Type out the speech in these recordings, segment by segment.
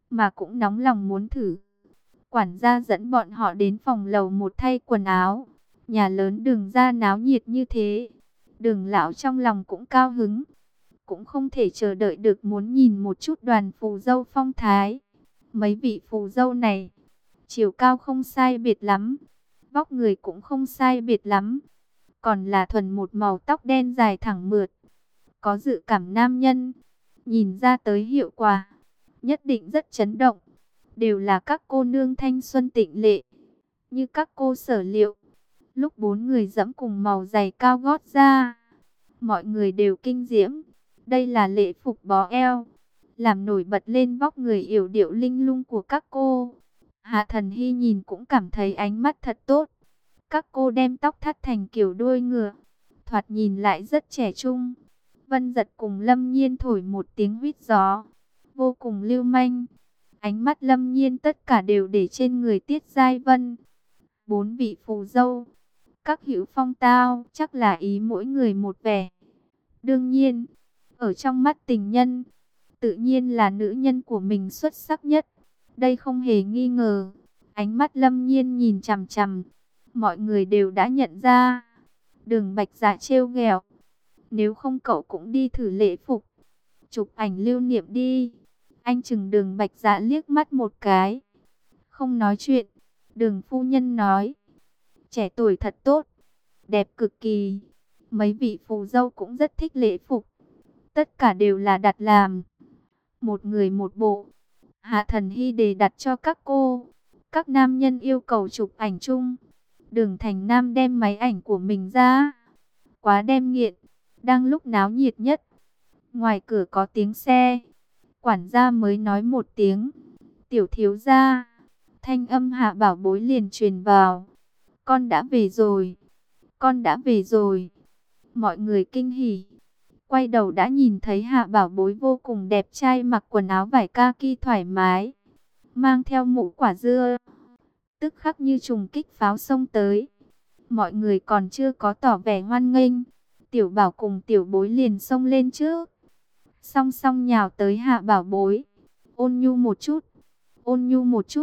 mà cũng nóng lòng muốn thử. Quản gia dẫn bọn họ đến phòng lầu một thay quần áo. Nhà lớn Đường ra náo nhiệt như thế, Đường lão trong lòng cũng cao hứng, cũng không thể chờ đợi được muốn nhìn một chút đoàn phù dâu phong thái. Mấy vị phù dâu này, chiều cao không sai biệt lắm, vóc người cũng không sai biệt lắm, còn là thuần một màu tóc đen dài thẳng mượt, có dự cảm nam nhân, nhìn ra tới hiệu quả, nhất định rất chấn động. Đều là các cô nương thanh xuân tịnh lệ, như các cô sở liệu. Lúc bốn người dẫm cùng màu giày cao gót ra, mọi người đều kinh diễm. Đây là lễ phục bó eo, làm nổi bật lên vóc người yểu điệu linh lung của các cô. Hạ Thần Hy nhìn cũng cảm thấy ánh mắt thật tốt. Các cô đem tóc thắt thành kiểu đuôi ngựa, thoạt nhìn lại rất trẻ trung. Vân Giật cùng Lâm Nhiên thổi một tiếng huýt gió, vô cùng lưu manh. Ánh mắt Lâm Nhiên tất cả đều để trên người Tiết Giai Vân. Bốn vị phù dâu, các hữu phong tao, chắc là ý mỗi người một vẻ. Đương nhiên, ở trong mắt tình nhân, tự nhiên là nữ nhân của mình xuất sắc nhất. Đây không hề nghi ngờ. Ánh mắt Lâm Nhiên nhìn chằm chằm, mọi người đều đã nhận ra. Đường Bạch Dạ trêu ghẹo, nếu không cậu cũng đi thử lễ phục, chụp ảnh lưu niệm đi. Anh chừng Đường Bạch Dạ liếc mắt một cái, không nói chuyện. Đường phu nhân nói, trẻ tuổi thật tốt, đẹp cực kỳ. Mấy vị phù dâu cũng rất thích lễ phục, tất cả đều là đặt làm, một người một bộ. Hạ Thần Hy đề đặt cho các cô. Các nam nhân yêu cầu chụp ảnh chung. Đường Thành Nam đem máy ảnh của mình ra, quá đem nghiện. Đang lúc náo nhiệt nhất, ngoài cửa có tiếng xe. Quản gia mới nói một tiếng, tiểu thiếu gia. Thanh âm Hạ Bảo Bối liền truyền vào, con đã về rồi, con đã về rồi. Mọi người kinh hỉ, quay đầu đã nhìn thấy Hạ Bảo Bối vô cùng đẹp trai, mặc quần áo vải kaki thoải mái, mang theo mũ quả dưa, tức khắc như trùng kích pháo xông tới. Mọi người còn chưa có tỏ vẻ hoan nghênh, Tiểu Bảo cùng Tiểu Bối liền xông lên trước, song song nhào tới Hạ Bảo Bối. Ôn nhu một chút, ôn nhu một chút.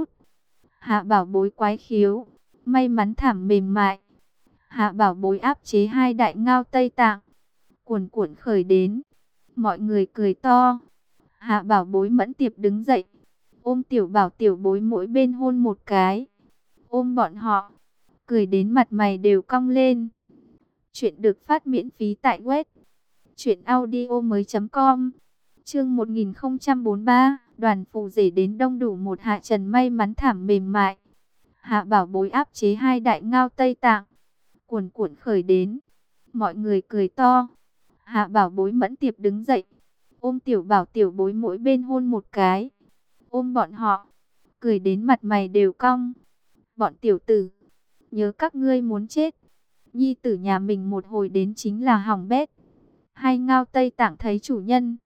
Hạ Bảo Bối quái khiếu, may mắn thảm mềm mại. Hạ Bảo Bối áp chế hai đại ngao Tây Tạng, cuồn cuộn khởi đến. Mọi người cười to. Hạ Bảo Bối mẫn tiệp đứng dậy, ôm Tiểu Bảo Tiểu Bối mỗi bên hôn một cái. Ôm bọn họ, cười đến mặt mày đều cong lên. Chuyện được phát miễn phí tại web truyệnaudiomoi.com. Chương 1043, đoàn phù rể đến đông đủ. Một Hạ Trần may mắn thảm mềm mại. Hạ Bảo Bối áp chế hai đại ngao Tây Tạng, cuồn cuộn khởi đến. Mọi người cười to. Hạ Bảo Bối mẫn tiệp đứng dậy, ôm Tiểu Bảo Tiểu Bối mỗi bên hôn một cái. Ôm bọn họ, cười đến mặt mày đều cong. Bọn tiểu tử, nhớ các ngươi muốn chết. Nhi tử nhà mình một hồi đến chính là hỏng bét. Hai ngao Tây Tạng thấy chủ nhân,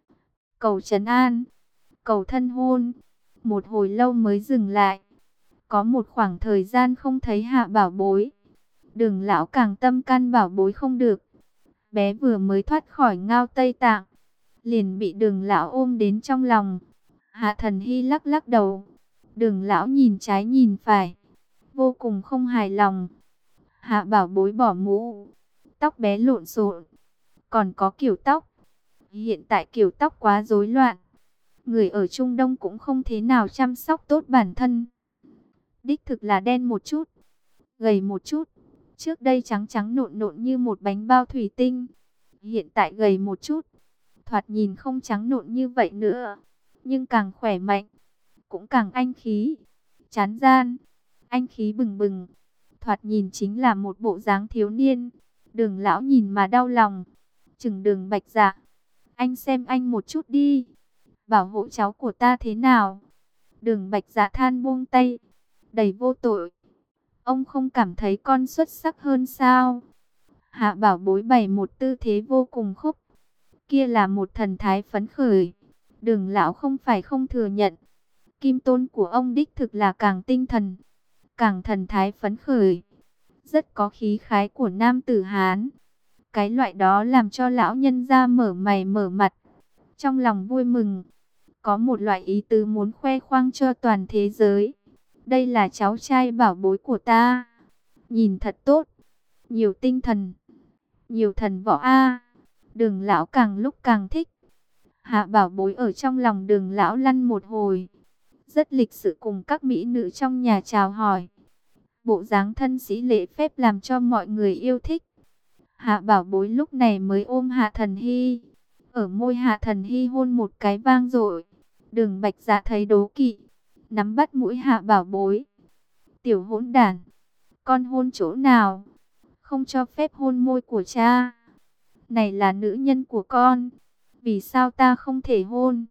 cầu trấn an, cầu thân hôn. Một hồi lâu mới dừng lại. Có một khoảng thời gian không thấy Hạ Bảo Bối, Đường lão càng tâm can Bảo Bối không được. Bé vừa mới thoát khỏi ngao Tây Tạng, liền bị Đường lão ôm đến trong lòng. Hạ Thần Hy lắc lắc đầu. Đường lão nhìn trái nhìn phải, vô cùng không hài lòng. Hạ Bảo Bối bỏ mũ, tóc bé lộn xộn, còn có kiểu tóc. Hiện tại kiểu tóc quá rối loạn, người ở Trung Đông cũng không thế nào chăm sóc tốt bản thân. Đích thực là đen một chút, gầy một chút. Trước đây trắng trắng nộn nộn như một bánh bao thủy tinh, hiện tại gầy một chút, thoạt nhìn không trắng nộn như vậy nữa, nhưng càng khỏe mạnh, cũng càng anh khí, chán gian, anh khí bừng bừng, thoạt nhìn chính là một bộ dáng thiếu niên. Đường lão nhìn mà đau lòng, chừng Đường Bạch Dạ, anh xem anh một chút đi, bảo hộ cháu của ta thế nào. Đường Bạch Dạ than buông tay, đầy vô tội. Ông không cảm thấy con xuất sắc hơn sao? Hạ Bảo Bối bày một tư thế vô cùng khúc, kia là một thần thái phấn khởi. Đường lão không phải không thừa nhận, kim tôn của ông đích thực là càng tinh thần, càng thần thái phấn khởi, rất có khí khái của nam tử Hán. Cái loại đó làm cho lão nhân ra mở mày mở mặt, trong lòng vui mừng. có một loại ý tứ muốn khoe khoang cho toàn thế giới. Đây là cháu trai bảo bối của ta. Nhìn thật tốt, nhiều tinh thần, nhiều thần võ a. Đường lão càng lúc càng thích. Hạ bảo bối ở trong lòng đường lão lăn một hồi. Rất lịch sự cùng các mỹ nữ trong nhà chào hỏi. Bộ dáng thân sĩ lễ phép làm cho mọi người yêu thích. Hạ bảo bối lúc này mới ôm Hạ Thần Hy. Ở môi Hạ Thần Hy hôn một cái vang dội. Đường Bạch Dạ thấy đố kỵ, nắm bắt mũi Hạ bảo bối. Tiểu hỗn đản, con hôn chỗ nào? Không cho phép hôn môi của cha. Này là nữ nhân của con, vì sao ta không thể hôn?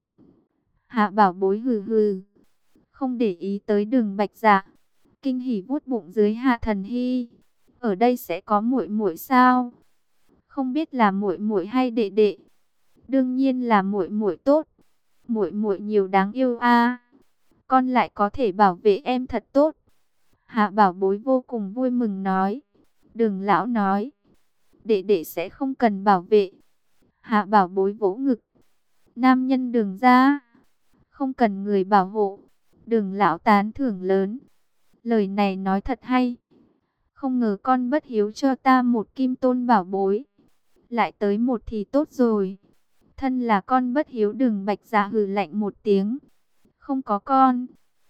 Hạ bảo bối hừ hừ, không để ý tới Đường Bạch Dạ, kinh hỉ vuốt bụng dưới Hạ Thần Hy. Ở đây sẽ có muội muội sao? Không biết là muội muội hay đệ đệ. Đương nhiên là muội muội tốt. Muội muội nhiều đáng yêu a. Con lại có thể bảo vệ em thật tốt. Hạ bảo bối vô cùng vui mừng nói. Đường lão nói, đệ đệ sẽ không cần bảo vệ. Hạ bảo bối vỗ ngực. Nam nhân Đường ra, không cần người bảo hộ. Đường lão tán thưởng lớn. Lời này nói thật hay. Không ngờ con bất hiếu cho ta một kim tôn bảo bối. Lại tới một thì tốt rồi. Thân là con bất hiếu. Đường Bạch Dạ hừ lạnh một tiếng. Không có con,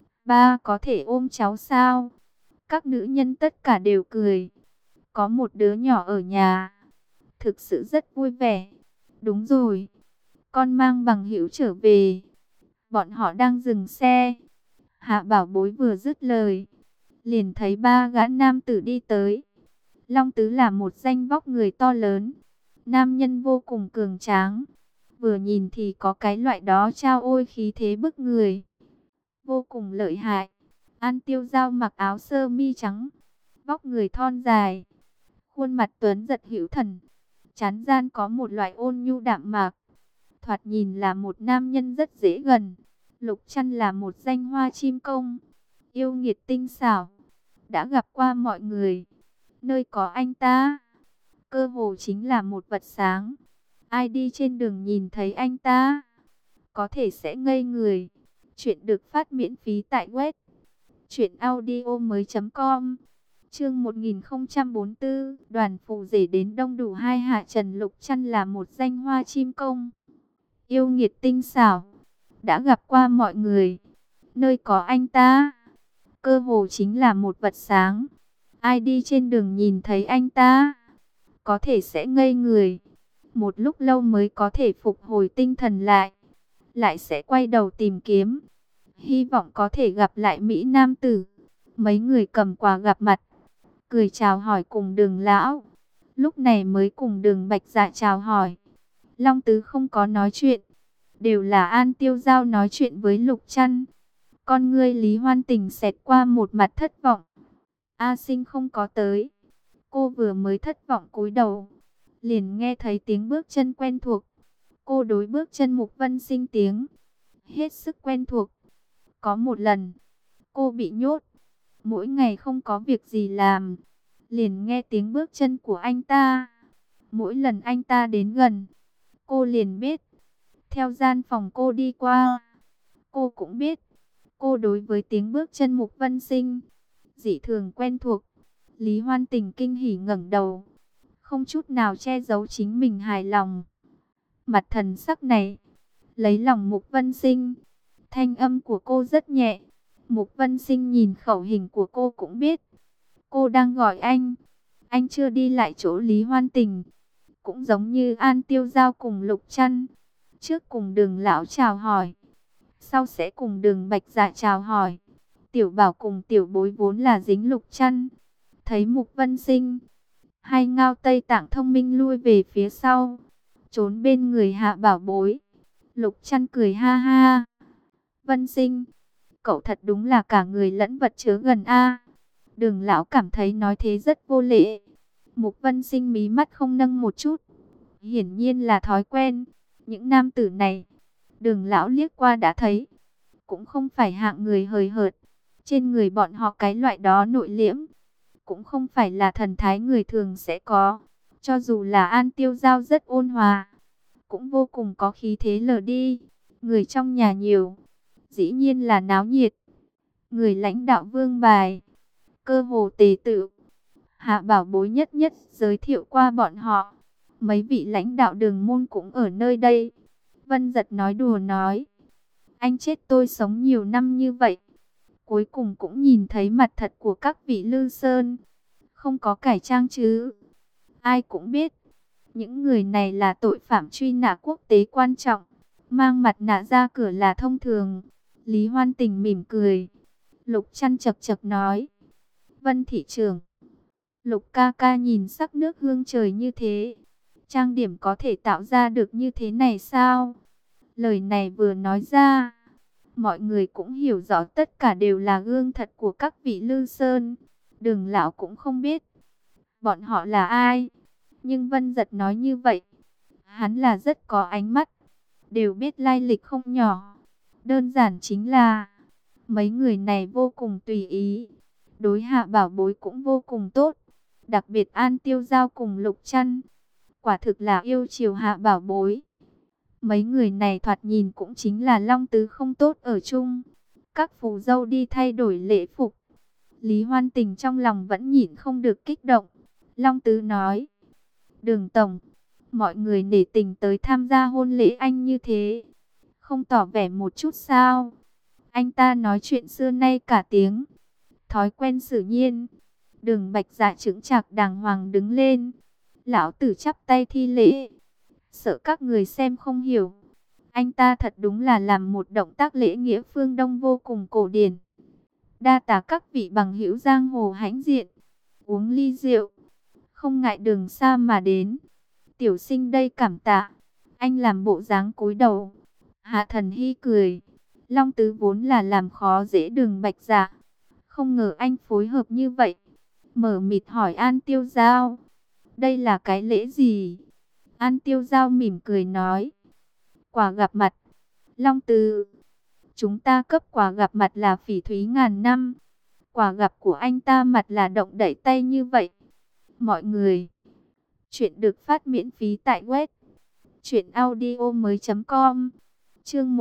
ba có thể ôm cháu sao? Các nữ nhân tất cả đều cười. Có một đứa nhỏ ở nhà, thực sự rất vui vẻ. Đúng rồi, con mang bằng hữu trở về. Bọn họ đang dừng xe. Hạ bảo bối vừa dứt lời, liền thấy ba gã nam tử đi tới. Long Tứ là một danh vóc người to lớn, nam nhân vô cùng cường tráng. Vừa nhìn thì có cái loại đó trao ôi khí thế bức người, vô cùng lợi hại. An Tiêu Giao mặc áo sơ mi trắng, vóc người thon dài, khuôn mặt tuấn giật hữu thần, trán gian có một loại ôn nhu đạm mạc, thoạt nhìn là một nam nhân rất dễ gần. Lục Trăn là một danh hoa chim công, yêu nghiệt tinh xảo, đã gặp qua mọi người. Nơi có anh ta, cơ hồ chính là một vật sáng. Ai đi trên đường nhìn thấy anh ta, có thể sẽ ngây người. Chuyện được phát miễn phí tại web truyệnaudiomoi.com. Chương 1044, đoàn phù rể đến đông đủ. Hai Hạ Trần. Lục Trăn là một danh hoa chim công, yêu nghiệt tinh xảo, đã gặp qua mọi người. Nơi có anh ta, cơ hồ chính là một vật sáng. Ai đi trên đường nhìn thấy anh ta, có thể sẽ ngây người. Một lúc lâu mới có thể phục hồi tinh thần lại, lại sẽ quay đầu tìm kiếm, hy vọng có thể gặp lại Mỹ Nam Tử. Mấy người cầm quà gặp mặt, cười chào hỏi cùng Đường lão. Lúc này mới cùng Đường Bạch Dạ chào hỏi. Long Tứ không có nói chuyện, đều là An Tiêu Giao nói chuyện với Lục Trăn. Con ngươi Lý Hoan Tình xẹt qua một mặt thất vọng. A Sinh không có tới. Cô vừa mới thất vọng cúi đầu, liền nghe thấy tiếng bước chân quen thuộc. Cô đối bước chân Mục Vân Sinh tiếng hết sức quen thuộc. Có một lần, cô bị nhốt, mỗi ngày không có việc gì làm, liền nghe tiếng bước chân của anh ta. Mỗi lần anh ta đến gần, cô liền biết. Theo gian phòng cô đi qua, cô cũng biết. Cô đối với tiếng bước chân Mục Vân Sinh dị thường quen thuộc. Lý Hoan Tình kinh hỉ ngẩng đầu, không chút nào che giấu chính mình hài lòng. Mặt thần sắc này lấy lòng Mục Vân Sinh. Thanh âm của cô rất nhẹ. Mục Vân Sinh nhìn khẩu hình của cô cũng biết cô đang gọi anh. Anh chưa đi lại chỗ Lý Hoan Tình, cũng giống như An Tiêu Giao cùng Lục Trăn, trước cùng Đường lão chào hỏi, sau sẽ cùng Đường Bạch Dạ chào hỏi. Tiểu Bảo cùng Tiểu Bối vốn là dính Lục Trăn, thấy Mục Vân Sinh, hai ngao Tây Tạng thông minh lui về phía sau, trốn bên người Hạ Bảo Bối. Lục Trăn cười ha ha. Vân Sinh, cậu thật đúng là cả người lẫn vật chứa gần a. Đường lão cảm thấy nói thế rất vô lễ. Mục Vân Sinh mí mắt không nâng một chút, hiển nhiên là thói quen. Những nam tử này, Đường lão liếc qua đã thấy, cũng không phải hạng người hời hợt. Trên người bọn họ cái loại đó nội liễm, cũng không phải là thần thái người thường sẽ có. Cho dù là An Tiêu Giao rất ôn hòa, cũng vô cùng có khí thế lờ đi. Người trong nhà nhiều, dĩ nhiên là náo nhiệt. Người lãnh đạo vương bài, cơ hồ tề tự. Hạ Bảo Bối nhất nhất giới thiệu qua bọn họ. Mấy vị lãnh đạo Đường môn cũng ở nơi đây. Vân Giật nói đùa nói, anh chết tôi sống nhiều năm như vậy, cuối cùng cũng nhìn thấy mặt thật của các vị Lư Sơn. Không có cải trang chứ. Ai cũng biết, những người này là tội phạm truy nã quốc tế quan trọng. Mang mặt nạ ra cửa là thông thường. Lý Hoan Tình mỉm cười. Lục Chăn chập chập nói, Vân thị trưởng, Lục ca ca nhìn sắc nước hương trời như thế, trang điểm có thể tạo ra được như thế này sao? Lời này vừa nói ra, mọi người cũng hiểu rõ tất cả đều là gương thật của các vị Lư Sơn. Đường lão cũng không biết bọn họ là ai, nhưng Vân Giật nói như vậy, hắn là rất có ánh mắt, đều biết lai lịch không nhỏ. Đơn giản chính là mấy người này vô cùng tùy ý, đối Hạ Bảo Bối cũng vô cùng tốt. Đặc biệt An Tiêu Giao cùng Lục Chăn, quả thực là yêu chiều Hạ Bảo Bối. Mấy người này thoạt nhìn cũng chính là Long Tứ không tốt ở chung. Các phù dâu đi thay đổi lễ phục. Lý Hoan Tình trong lòng vẫn nhịn không được kích động. Long Tứ nói, Đường tổng, mọi người nể tình tới tham gia hôn lễ anh như thế, không tỏ vẻ một chút sao? Anh ta nói chuyện xưa nay cả tiếng, thói quen xử nhiên. Đường Bạch Dạ chững chạc đàng hoàng đứng lên. Lão tử chắp tay thi lễ, sợ các người xem không hiểu. Anh ta thật đúng là làm một động tác lễ nghĩa phương Đông vô cùng cổ điển. Đa tạ các vị bằng hữu giang hồ hãnh diện, uống ly rượu, không ngại đường xa mà đến. Tiểu sinh đây cảm tạ. Anh làm bộ dáng cúi đầu. Hạ Thần Hy cười. Long Tứ vốn là làm khó dễ Đường Bạch Dạ, không ngờ anh phối hợp như vậy. Mở mịt hỏi An Tiêu Giao, đây là cái lễ gì? An Tiêu Giao mỉm cười nói, quà gặp mặt. Long Tứ, chúng ta cấp quà gặp mặt là phỉ thúy ngàn năm. Quà gặp của anh ta mặt là động đẩy tay như vậy. Mọi người, chuyện được phát miễn phí tại web truyệnaudiomoi.com. Chương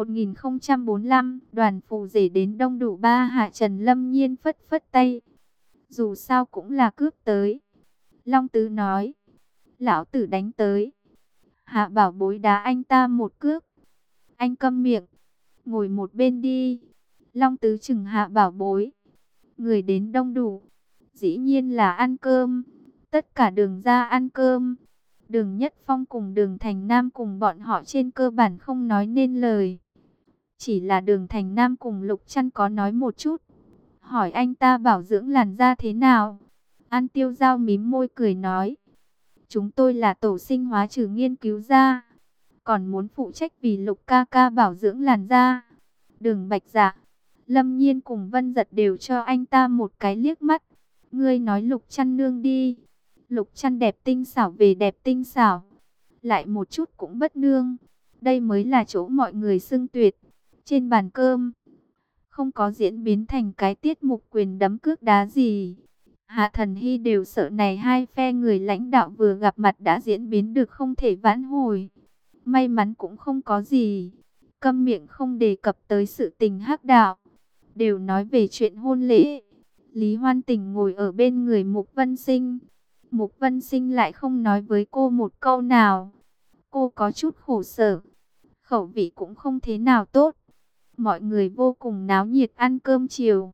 1045, đoàn phù rể đến đông đủ. Ba Hạ Trần Lâm Nhiên phất phất tay, dù sao cũng là cướp tới. Long Tứ nói, lão tử đánh tới. Hạ Bảo Bối đá anh ta một cước. Anh câm miệng, ngồi một bên đi. Long Tứ chừng Hạ Bảo Bối. Người đến đông đủ, dĩ nhiên là ăn cơm. Tất cả Đường ra ăn cơm. Đường Nhất Phong cùng Đường Thành Nam cùng bọn họ trên cơ bản không nói nên lời. Chỉ là Đường Thành Nam cùng Lục Chăn có nói một chút, hỏi anh ta bảo dưỡng làn da thế nào. An Tiêu Giao mím môi cười nói, chúng tôi là tổ sinh hóa trừ nghiên cứu ra, còn muốn phụ trách vì Lục ca ca bảo dưỡng làn da. Đường Bạch Dạ, Lâm Nhiên cùng Vân Giật đều cho anh ta một cái liếc mắt. Ngươi nói Lục Chăn nương đi. Lục Chăn đẹp tinh xảo về đẹp tinh xảo, lại một chút cũng bất nương. Đây mới là chỗ mọi người xưng tuyệt. Trên bàn cơm không có diễn biến thành cái tiết mục quyền đấm cước đá gì. Hạ Thần Hy đều sợ này hai phe người lãnh đạo vừa gặp mặt đã diễn biến được không thể vãn hồi. May mắn cũng không có gì. Câm miệng không đề cập tới sự tình hắc đạo, đều nói về chuyện hôn lễ. Lý Hoan Tình ngồi ở bên người Mục Vân Sinh. Mục Vân Sinh lại không nói với cô một câu nào. Cô có chút khổ sở, khẩu vị cũng không thế nào tốt. Mọi người vô cùng náo nhiệt ăn cơm chiều.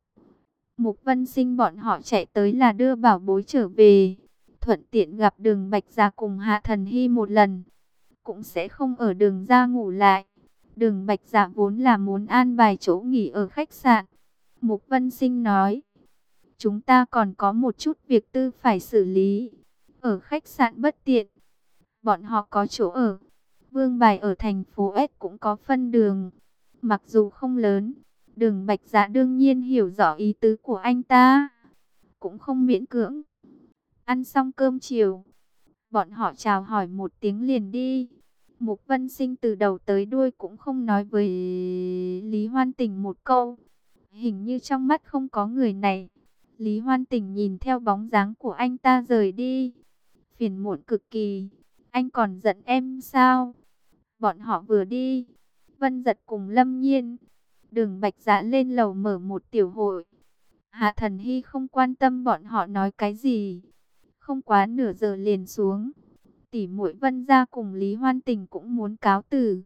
Mục Vân Sinh bọn họ chạy tới là đưa Bảo Bối trở về, thuận tiện gặp Đường Bạch Dạ cùng Hạ Thần Hy một lần, cũng sẽ không ở Đường ra ngủ lại. Đường Bạch Dạ vốn là muốn an bài chỗ nghỉ ở khách sạn. Mục Vân Sinh nói, chúng ta còn có một chút việc tư phải xử lý, ở khách sạn bất tiện. Bọn họ có chỗ ở, Vương Bài ở thành phố S cũng có phân đường, mặc dù không lớn. Đường Bạch Dạ đương nhiên hiểu rõ ý tứ của anh ta, cũng không miễn cưỡng. Ăn xong cơm chiều, bọn họ chào hỏi một tiếng liền đi. Mục Vân Sinh từ đầu tới đuôi cũng không nói với Lý Hoan Tình một câu, hình như trong mắt không có người này. Lý Hoan Tình nhìn theo bóng dáng của anh ta rời đi, phiền muộn cực kỳ. Anh còn giận em sao? Bọn họ vừa đi, Vân Dật cùng Lâm Nhiên, Đường Bạch Dạ lên lầu mở một tiểu hội. Hạ Thần Hy không quan tâm bọn họ nói cái gì, không quá nửa giờ liền xuống. Tỷ muội Vân gia cùng Lý Hoan Tình cũng muốn cáo từ.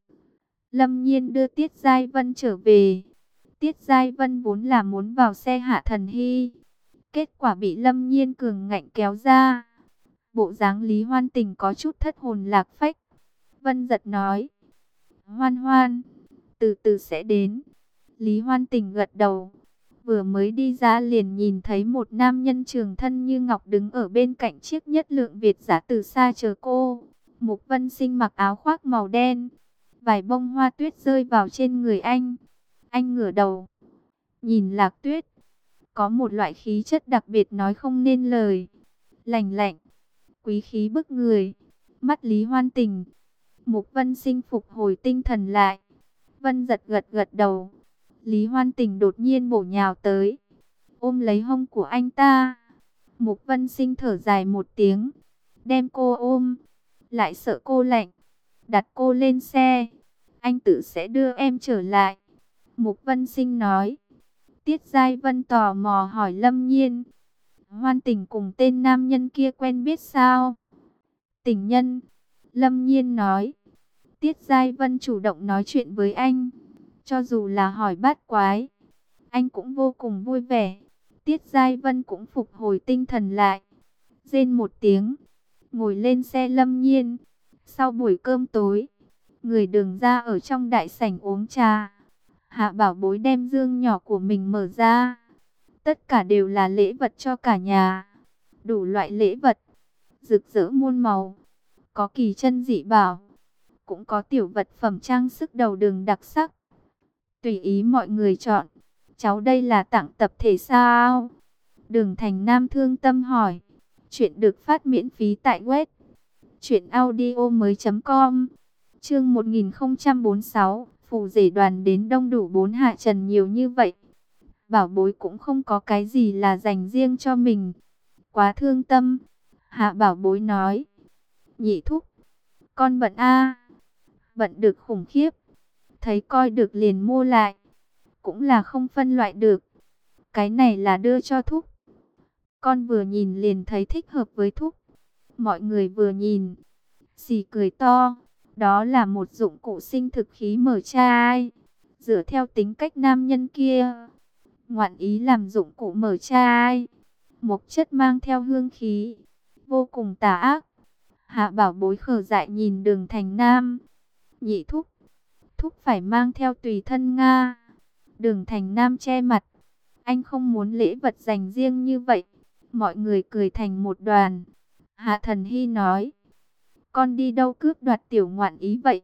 Lâm Nhiên đưa Tiết Giai Vân trở về. Tiết Giai Vân vốn là muốn vào xe Hạ Thần Hy, kết quả bị Lâm Nhiên cường ngạnh kéo ra. Bộ dáng Lý Hoan Tình có chút thất hồn lạc phách. Vân Dật nói, Hoan Hoan, từ từ sẽ đến. Lý Hoan Tình gật đầu. Vừa mới đi ra liền nhìn thấy một nam nhân trường thân như ngọc đứng ở bên cạnh chiếc nhất lượng Việt giả từ xa chờ cô. Mục Vân Sinh mặc áo khoác màu đen, vài bông hoa tuyết rơi vào trên người anh. Anh ngửa đầu, nhìn Lạc Tuyết, có một loại khí chất đặc biệt nói không nên lời. Lành lạnh, quý khí bức người. Mắt Lý Hoan Tình, Mục Vân Sinh phục hồi tinh thần lại. Vân Dật gật gật đầu. Lý Hoan Tình đột nhiên bổ nhào tới, ôm lấy hông của anh ta. Mục Vân Sinh thở dài một tiếng, đem cô ôm, lại sợ cô lạnh, đặt cô lên xe. Anh tự sẽ đưa em trở lại. Mục Vân Sinh nói. Tiết Giai Vân tò mò hỏi Lâm Nhiên, Hoan Tình cùng tên nam nhân kia quen biết sao? Tình nhân, Lâm Nhiên nói. Tiết Giai Vân chủ động nói chuyện với anh, cho dù là hỏi bát quái, anh cũng vô cùng vui vẻ. Tiết Giai Vân cũng phục hồi tinh thần lại, rên một tiếng, ngồi lên xe Lâm Nhiên. Sau buổi cơm tối, người Đường ra ở trong đại sảnh uống trà. Hạ Bảo Bối đem dương nhỏ của mình mở ra, tất cả đều là lễ vật cho cả nhà. Đủ loại lễ vật, rực rỡ muôn màu, có kỳ chân dị bảo, cũng có tiểu vật phẩm trang sức đầu đường đặc sắc. Tùy ý mọi người chọn. Cháu đây là tặng tập thể sao? Đường Thành Nam thương tâm hỏi. Chuyện được phát miễn phí tại web truyệnaudiomoi.com. Chương 1046, phù rể đoàn đến đông đủ, 4 hạ trần nhiều như vậy. Bảo Bối cũng không có cái gì là dành riêng cho mình. Quá thương tâm. Hạ Bảo Bối nói. Nhị thúc, con bận a, bận được khủng khiếp. Thấy coi được liền mua lại, cũng là không phân loại được. Cái này là đưa cho thúc, con vừa nhìn liền thấy thích hợp với thúc. Mọi người vừa nhìn, xì cười to. Đó là một dụng cụ sinh thực khí mở chai. Dựa theo tính cách nam nhân kia, ngoạn ý làm dụng cụ mở chai. Mộc chất mang theo hương khí, vô cùng tà ác. Hạ Bảo Bối khờ dại nhìn Đường Thành Nam. Nhị thúc, thúc phải mang theo tùy thân Nga. Đường Thành Nam che mặt. Anh không muốn lễ vật dành riêng như vậy. Mọi người cười thành một đoàn. Hạ Thần Hy nói. Con đi đâu cướp đoạt tiểu ngoạn ý vậy?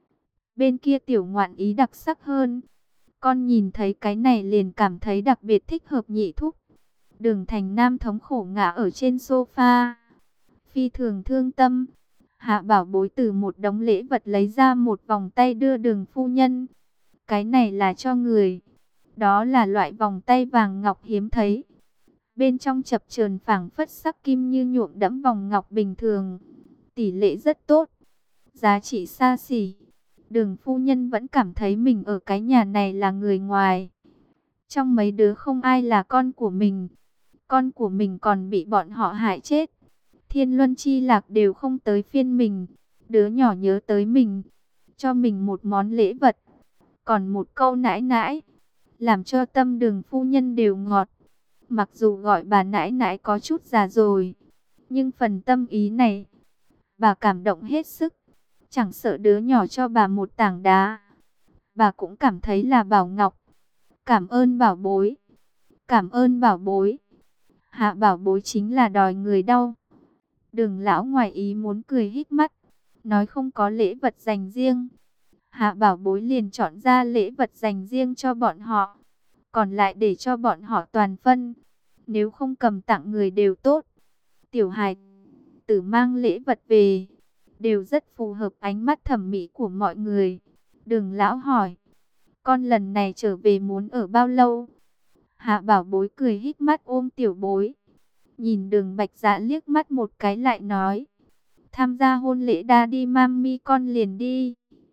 Bên kia tiểu ngoạn ý đặc sắc hơn. Con nhìn thấy cái này liền cảm thấy đặc biệt thích hợp nhị thúc. Đường Thành Nam thống khổ ngã ở trên sofa, phi thường thương tâm. Hạ Bảo Bối từ một đống lễ vật lấy ra một vòng tay đưa Đường phu nhân. Cái này là cho người. Đó là loại vòng tay vàng ngọc hiếm thấy. Bên trong chập chờn phảng phất sắc kim như nhuộm đẫm vòng ngọc bình thường. Tỷ lệ rất tốt, giá trị xa xỉ. Đường phu nhân vẫn cảm thấy mình ở cái nhà này là người ngoài. Trong mấy đứa không ai là con của mình. Con của mình còn bị bọn họ hại chết. Thiên Luân Chi Lạc đều không tới phiên mình. Đứa nhỏ nhớ tới mình, cho mình một món lễ vật, còn một câu nãi nãi, làm cho tâm Đường phu nhân đều ngọt. Mặc dù gọi bà nãi nãi có chút già rồi, nhưng phần tâm ý này, bà cảm động hết sức. Chẳng sợ đứa nhỏ cho bà một tảng đá, bà cũng cảm thấy là bảo ngọc. Cảm ơn Bảo Bối, cảm ơn Bảo Bối. Hạ Bảo Bối chính là đòi người đau. Đường lão ngoài ý muốn cười híp mắt, nói không có lễ vật dành riêng. Hạ Bảo Bối liền chọn ra lễ vật dành riêng cho bọn họ, còn lại để cho bọn họ toàn phân. Nếu không cầm tặng người đều tốt. Tiểu hài tử mang lễ vật về, đều rất phù hợp ánh mắt thẩm mỹ của mọi người. Đường lão hỏi, con lần này trở về muốn ở bao lâu? Hạ Bảo Bối cười híp mắt ôm Tiểu Bối, nhìn Đường Bạch Dạ liếc mắt một cái lại nói, tham gia hôn lễ Daddy Mami con liền đi.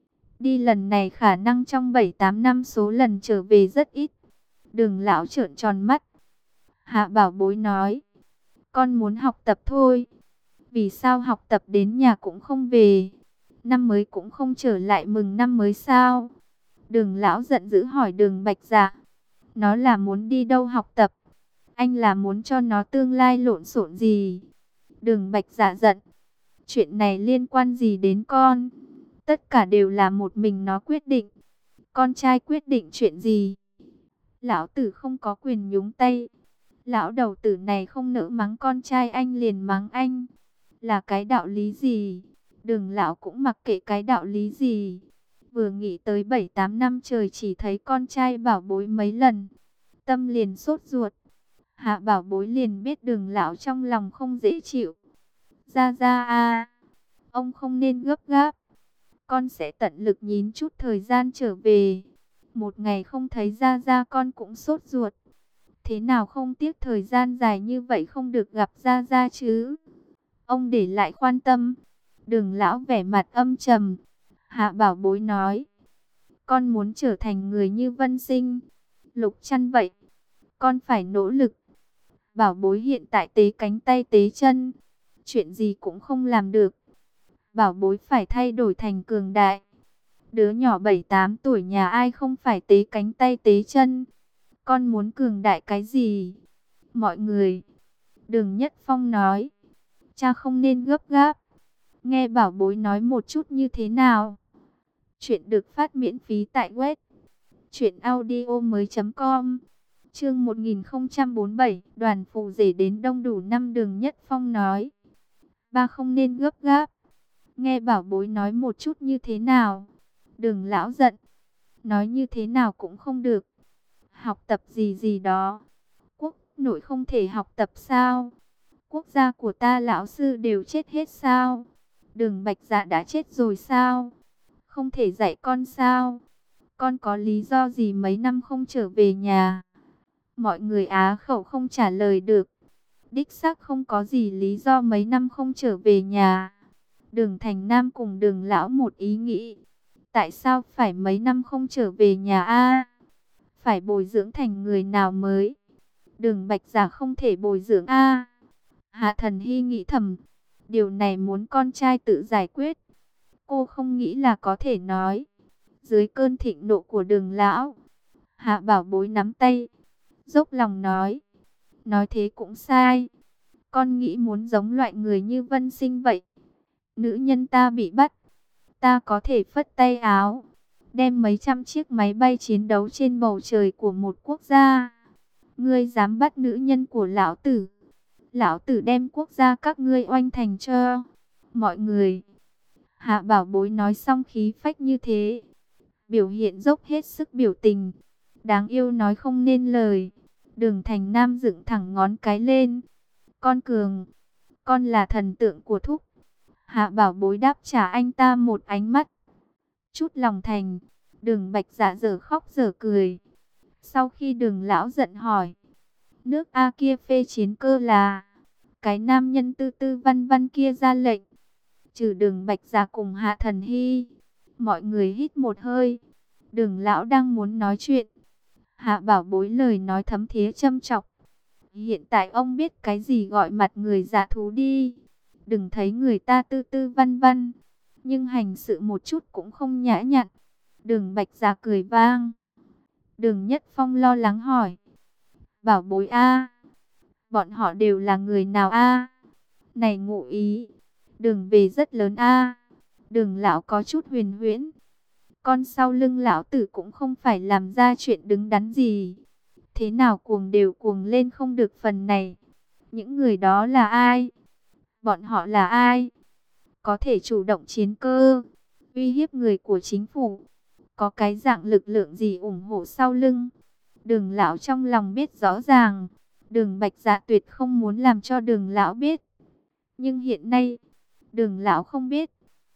Đi lần này khả năng trong 7-8 năm số lần trở về rất ít. Đường lão trợn tròn mắt. Hạ Bảo Bối nói, con muốn học tập thôi. Vì sao học tập đến nhà cũng không về? Năm mới cũng không trở lại mừng năm mới sao? Đường lão giận dữ hỏi Đường Bạch Dạ. Nó là muốn đi đâu học tập? Anh là muốn cho nó tương lai lộn xộn gì? Đường Bạch Dạ giận. Chuyện này liên quan gì đến con? Tất cả đều là một mình nó quyết định. Con trai quyết định chuyện gì? Lão tử không có quyền nhúng tay. Lão đầu tử này không nỡ mắng con trai anh liền mắng anh. Là cái đạo lý gì? Đường lão cũng mặc kệ cái đạo lý gì. Vừa nghĩ tới 7-8 năm trời chỉ thấy con trai Bảo Bối mấy lần. Tâm liền sốt ruột. Hạ Bảo Bối liền biết Đường lão trong lòng không dễ chịu. Ra a, ông không nên gấp gáp. Con sẽ tận lực nhịn chút thời gian trở về. Một ngày không thấy Ra con cũng sốt ruột. Thế nào không tiếc thời gian dài như vậy không được gặp Ra chứ? Ông để lại quan tâm. Đường lão vẻ mặt âm trầm. Hạ Bảo Bối nói, con muốn trở thành người như Vân Sinh, Lục Trăn vậy. Con phải nỗ lực. Bảo Bối hiện tại tế cánh tay tế chân, chuyện gì cũng không làm được. Bảo Bối phải thay đổi thành cường đại. Đứa nhỏ 7-8 tuổi nhà ai không phải tế cánh tay tế chân. Con muốn cường đại cái gì? Mọi người. Đường Nhất Phong nói, cha không nên gấp gáp. Nghe Bảo Bối nói một chút như thế nào? Chuyện được phát miễn phí tại web truyệnaudiomoi.com. Chương 1047, Đoàn Phù Rể đến đông đủ năm. Đường Nhất Phong nói, ba không nên gấp gáp. Nghe Bảo Bối nói một chút như thế nào? Đường lão giận. Nói như thế nào cũng không được. Học tập gì gì đó. Quốc nội không thể học tập sao? Quốc gia của ta lão sư đều chết hết sao? Đường Bạch Dạ đã chết rồi sao? Không thể dạy con sao? Con có lý do gì mấy năm không trở về nhà? Mọi người á khẩu không trả lời được. Đích xác không có gì lý do mấy năm không trở về nhà. Đường Thành Nam cùng Đường lão một ý nghĩ. Tại sao phải mấy năm không trở về nhà a? Phải bồi dưỡng thành người nào mới? Đường Bạch Dạ không thể bồi dưỡng a. Hạ Thần Hy nghĩ thầm, điều này muốn con trai tự giải quyết. Cô không nghĩ là có thể nói. Dưới cơn thịnh nộ của Đường lão, Hạ Bảo Bối nắm tay, dốc lòng nói thế cũng sai. Con nghĩ muốn giống loại người như Vân Sinh vậy. Nữ nhân ta bị bắt, ta có thể phất tay áo, đem mấy trăm chiếc máy bay chiến đấu trên bầu trời của một quốc gia. Ngươi dám bắt nữ nhân của lão tử? Lão tử đem quốc gia các ngươi oanh thành cho mọi người. Hạ Bảo Bối nói xong khí phách như thế, biểu hiện dốc hết sức biểu tình. Đáng yêu nói không nên lời. Đường Thành Nam dựng thẳng ngón cái lên. Con cường, con là thần tượng của thúc. Hạ Bảo Bối đáp trả anh ta một ánh mắt chút lòng thành. Đường Bạch Dạ dở khóc dở cười. Sau khi Đường lão giận hỏi, nước A kia phê chiến cơ là? Cái nam nhân tư tư văn văn kia ra lệnh. Trừ Đường Bạch Dạ cùng Hạ Thần Hy, mọi người hít một hơi. Đường lão đang muốn nói chuyện, Hạ Bảo Bối lời nói thấm thía châm chọc. Hiện tại ông biết cái gì gọi mặt người dạ thú đi. Đừng thấy người ta tư tư văn văn, nhưng hành sự một chút cũng không nhã nhặn. Đường Bạch Dạ cười vang. Đường Nhất Phong lo lắng hỏi, Bảo Bối a, bọn họ đều là người nào a? Này Ngụ Ý, đường về rất lớn a. Đường lão có chút huyền huyễn. Con sau lưng lão tử cũng không phải làm ra chuyện đứng đắn gì. Thế nào cuồng đều cuồng lên không được phần này. Những người đó là ai? Bọn họ là ai? Có thể chủ động chiến cơ, uy hiếp người của chính phủ. Có cái dạng lực lượng gì ủng hộ sau lưng? Đường lão trong lòng biết rõ ràng. Đường Bạch Dạ tuyệt không muốn làm cho Đường lão biết. Nhưng hiện nay, Đường lão không biết,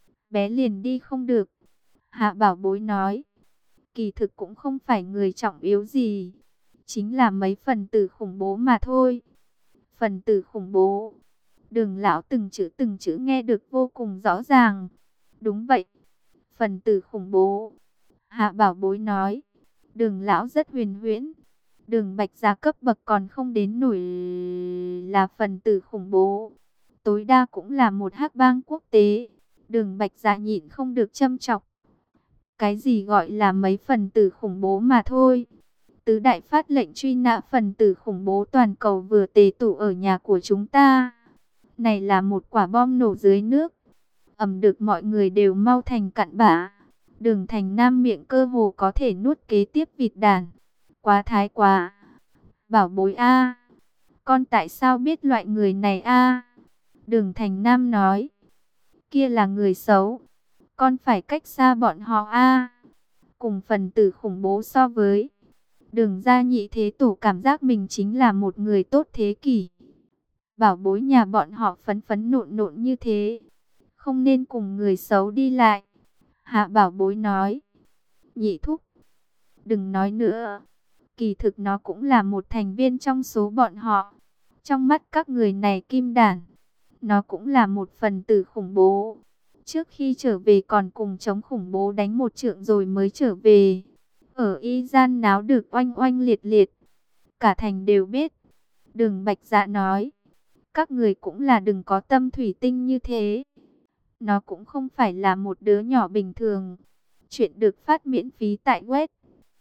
bé liền đi không được. Hạ Bảo Bối nói, kỳ thực cũng không phải người trọng yếu gì, chính là mấy phần tử khủng bố mà thôi. Phần tử khủng bố. Đường lão từng chữ nghe được vô cùng rõ ràng. Đúng vậy, phần tử khủng bố. Hạ Bảo Bối nói, Đường lão rất huyền huyễn. Đường Bạch Gia cấp bậc còn không đến nổi là phần tử khủng bố, tối đa cũng là một hắc bang quốc tế. Đường Bạch Dạ nhịn không được châm chọc. Cái gì gọi là mấy phần tử khủng bố mà thôi. Tứ đại phát lệnh truy nã phần tử khủng bố toàn cầu vừa tề tụ ở nhà của chúng ta. Này là một quả bom nổ dưới nước. Ầm được mọi người đều mau thành cặn bã. Đường Thành Nam miệng cơ hồ có thể nuốt kế tiếp vịt đàn. Quá thái quá. Bảo Bối a, con tại sao biết loại người này a? Đường Thành Nam nói, kia là người xấu, con phải cách xa bọn họ a. Cùng phần tử khủng bố so với, Đường gia nhị thế tổ cảm giác mình chính là một người tốt thế kỷ. Bảo Bối nhà bọn họ phấn phấn nộn nộn như thế, không nên cùng người xấu đi lại. Hạ Bảo Bối nói, nhị thúc, đừng nói nữa. Kỳ thực nó cũng là một thành viên trong số bọn họ. Trong mắt các người này kim đản, nó cũng là một phần tử khủng bố. Trước khi trở về còn cùng chống khủng bố đánh một trận rồi mới trở về. Ở Y Gian náo được oanh oanh liệt liệt. Cả thành đều biết. Đường Bạch Dạ nói, các người cũng là đừng có tâm thủy tinh như thế. Nó cũng không phải là một đứa nhỏ bình thường. Chuyện được phát miễn phí tại web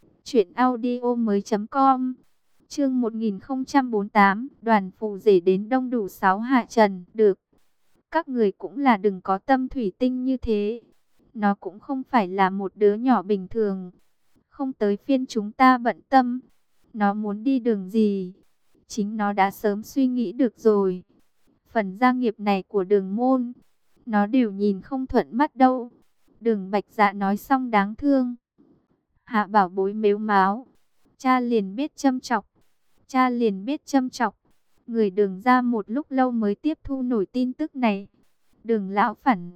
truyệnaudiomoi.com. Chương 1048, đoàn phù rể đến đông đủ 6 hạ trần, được. Các người cũng là đừng có tâm thủy tinh như thế. Nó cũng không phải là một đứa nhỏ bình thường. Không tới phiên chúng ta bận tâm. Nó muốn đi đường gì, chính nó đã sớm suy nghĩ được rồi. Phần gia nghiệp này của Đường môn, nó đều nhìn không thuận mắt đâu. Đường Bạch Dạ nói xong đáng thương. Hạ Bảo Bối mếu máo, cha liền biết châm chọc. Cha liền biết châm chọc. Người Đường ra một lúc lâu mới tiếp thu nổi tin tức này. Đường lão phản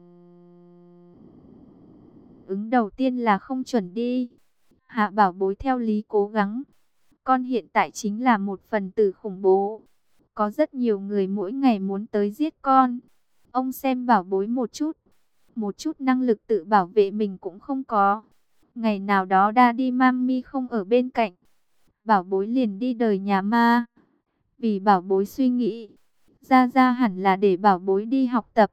ứng đầu tiên là không chuẩn đi. Hạ Bảo Bối theo lý cố gắng. Con hiện tại chính là một phần tử khủng bố. Có rất nhiều người mỗi ngày muốn tới giết con. Ông xem Bảo Bối một chút năng lực tự bảo vệ mình cũng không có. Ngày nào đó Daddy Mami không ở bên cạnh, Bảo Bối liền đi đời nhà ma. Vì Bảo Bối suy nghĩ, Gia hẳn là để Bảo Bối đi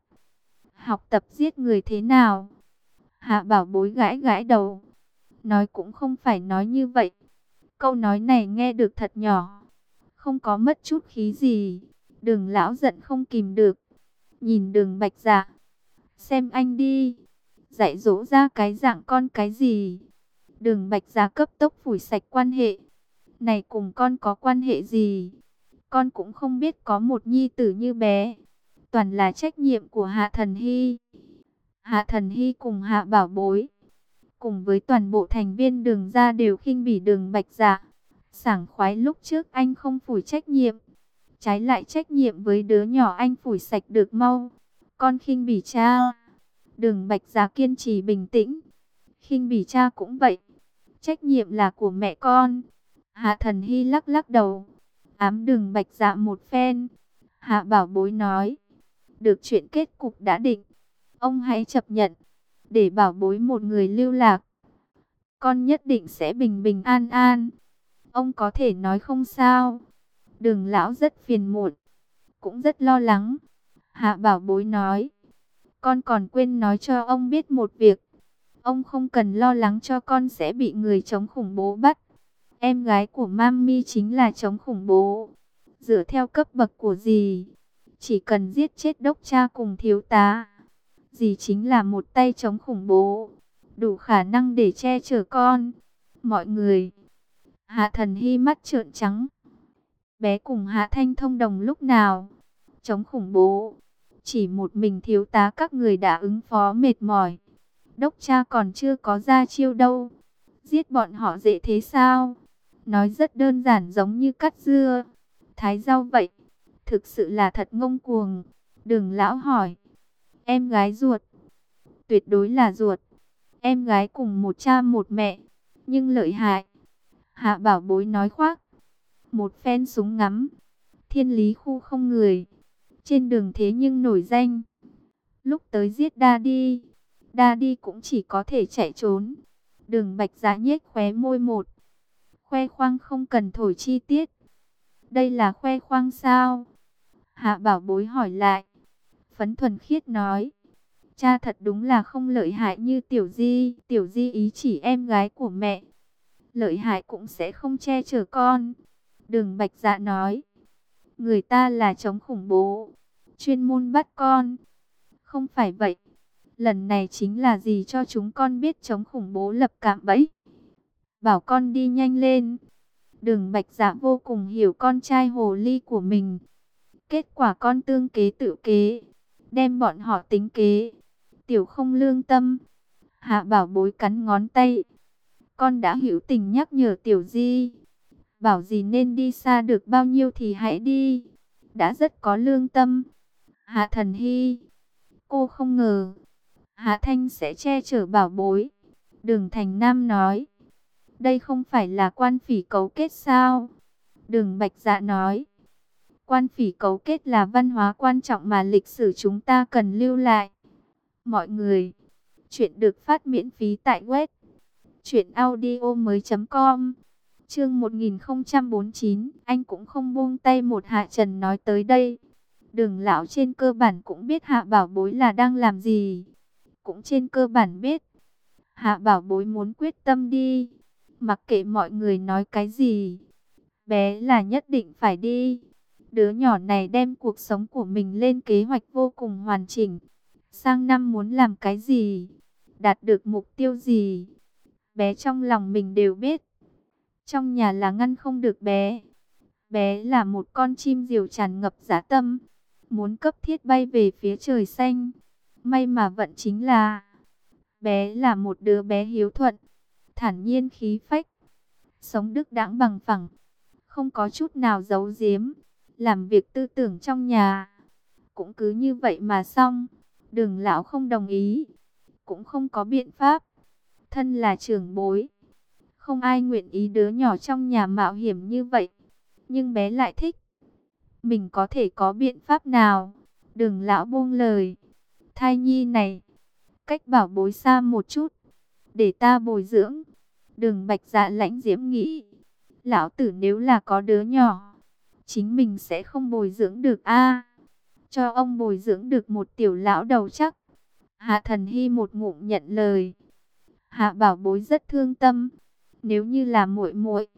học tập giết người thế nào. Hạ Bảo Bối gãi gãi đầu, nói cũng không phải nói như vậy. Câu nói này nghe được thật nhỏ, không có mất chút khí gì. Đường lão giận không kìm được, nhìn Đường Bạch Dạ, xem anh đi, dạy dỗ ra cái dạng con cái gì. Đường Bạch Dạ cấp tốc phủi sạch quan hệ. Này cùng con có quan hệ gì? Con cũng không biết có một nhi tử như bé. Toàn là trách nhiệm của Hạ Thần Hy. Hạ Thần Hy cùng Hạ Bảo Bối, cùng với toàn bộ thành viên Đường gia đều khinh bỉ Đường Bạch Dạ. Sảng khoái lúc trước anh không phủi trách nhiệm, trái lại trách nhiệm với đứa nhỏ anh phủi sạch được mau. Con khinh bỉ cha. Đường Bạch Dạ kiên trì bình tĩnh. Khinh bỉ cha cũng vậy, trách nhiệm là của mẹ con. Hạ Thần Hy lắc lắc đầu, ám Đường Bạch Dạ một phen. Hạ Bảo Bối nói, được, chuyện kết cục đã định, ông hãy chấp nhận, để Bảo Bối một người lưu lạc. Con nhất định sẽ bình bình an an. Ông có thể nói không sao. Đường lão rất phiền muộn, cũng rất lo lắng. Hạ Bảo Bối nói, con còn quên nói cho ông biết một việc. Ông không cần lo lắng cho con sẽ bị người chống khủng bố bắt. Em gái của Mami chính là chống khủng bố. Dựa theo cấp bậc của dì, chỉ cần giết chết đốc cha cùng thiếu tá, dì chính là một tay chống khủng bố, đủ khả năng để che chở con. Mọi người. Hạ Thần Hy mắt trợn trắng. Bé cùng Hạ Thanh thông đồng lúc nào? Chống khủng bố, chỉ một mình thiếu tá các người đã ứng phó mệt mỏi. Đốc cha còn chưa có ra chiêu đâu. Giết bọn họ dễ thế sao? Nói rất đơn giản, giống như cắt dưa thái rau vậy. Thực sự là thật ngông cuồng. Đường lão hỏi, em gái ruột? Tuyệt đối là ruột. Em gái cùng một cha một mẹ, nhưng lợi hại. Hạ Bảo Bối nói khoác. Một phen súng ngắm, Thiên Lý khu không người. Trên đường thế nhưng nổi danh. Lúc tới giết Daddy đa đi cũng chỉ có thể chạy trốn. Đường Bạch Dạ nhếch khóe môi một, khoe khoang không cần thổi chi tiết. Đây là khoe khoang sao? Hạ Bảo Bối hỏi lại. Phấn Thuần Khiết nói, cha thật đúng là không lợi hại như Tiểu Di. Tiểu Di ý chỉ em gái của mẹ, lợi hại cũng sẽ không che chở con. Đường Bạch Dạ nói, người ta là chống khủng bố, chuyên môn bắt con. Không phải vậy, lần này chính là gì cho chúng con biết chống khủng bố lập cạm bẫy. Bảo con đi nhanh lên. Đường Bạch Dạ vô cùng hiểu con trai hồ ly của mình. Kết quả con tương kế tự kế, đem bọn họ tính kế. Tiểu không lương tâm. Hạ Bảo Bối cắn ngón tay. Con đã hữu tình nhắc nhở Tiểu Di, bảo gì nên đi xa được bao nhiêu thì hãy đi. Đã rất có lương tâm. Hạ Thần Hy, cô không ngờ Hạ Thanh sẽ che chở Bảo Bối. Đường Thành Nam nói, đây không phải là quan phỉ cấu kết sao? Đường Bạch Dạ nói, quan phỉ cấu kết là văn hóa quan trọng mà lịch sử chúng ta cần lưu lại. Mọi người, chuyện được phát miễn phí tại web truyệnaudiomoi.com. Chương 1049, anh cũng không buông tay một Hạ Trần nói tới đây. Đường lão trên cơ bản cũng biết Hạ Bảo Bối là đang làm gì. Cũng trên cơ bản biết Hạ Bảo Bối muốn quyết tâm đi, mặc kệ mọi người nói cái gì, bé là nhất định phải đi. Đứa nhỏ này đem cuộc sống của mình lên kế hoạch vô cùng hoàn chỉnh. Sang năm muốn làm cái gì, đạt được mục tiêu gì, bé trong lòng mình đều biết. Trong nhà là ngăn không được bé. Bé là một con chim diều tràn ngập dã tâm, muốn cấp thiết bay về phía trời xanh. May mà vận chính là bé là một đứa bé hiếu thuận, thản nhiên khí phách, sống đức đãng bằng phẳng, không có chút nào giấu giếm, làm việc tư tưởng trong nhà. Cũng cứ như vậy mà xong. Đường lão không đồng ý, cũng không có biện pháp. Thân là trưởng bối, không ai nguyện ý đứa nhỏ trong nhà mạo hiểm như vậy. Nhưng bé lại thích. Mình có thể có biện pháp nào? Đường lão buông lời. Thai nhi này, cách Bảo Bối xa một chút, để ta bồi dưỡng. Đường Bạch Dạ lãnh diễm nghĩ, lão tử nếu là có đứa nhỏ, chính mình sẽ không bồi dưỡng được a. Cho ông bồi dưỡng được một tiểu lão đầu chắc. Hạ Thần Hy một ngụm nhận lời. Hạ Bảo Bối rất thương tâm. Nếu như là muội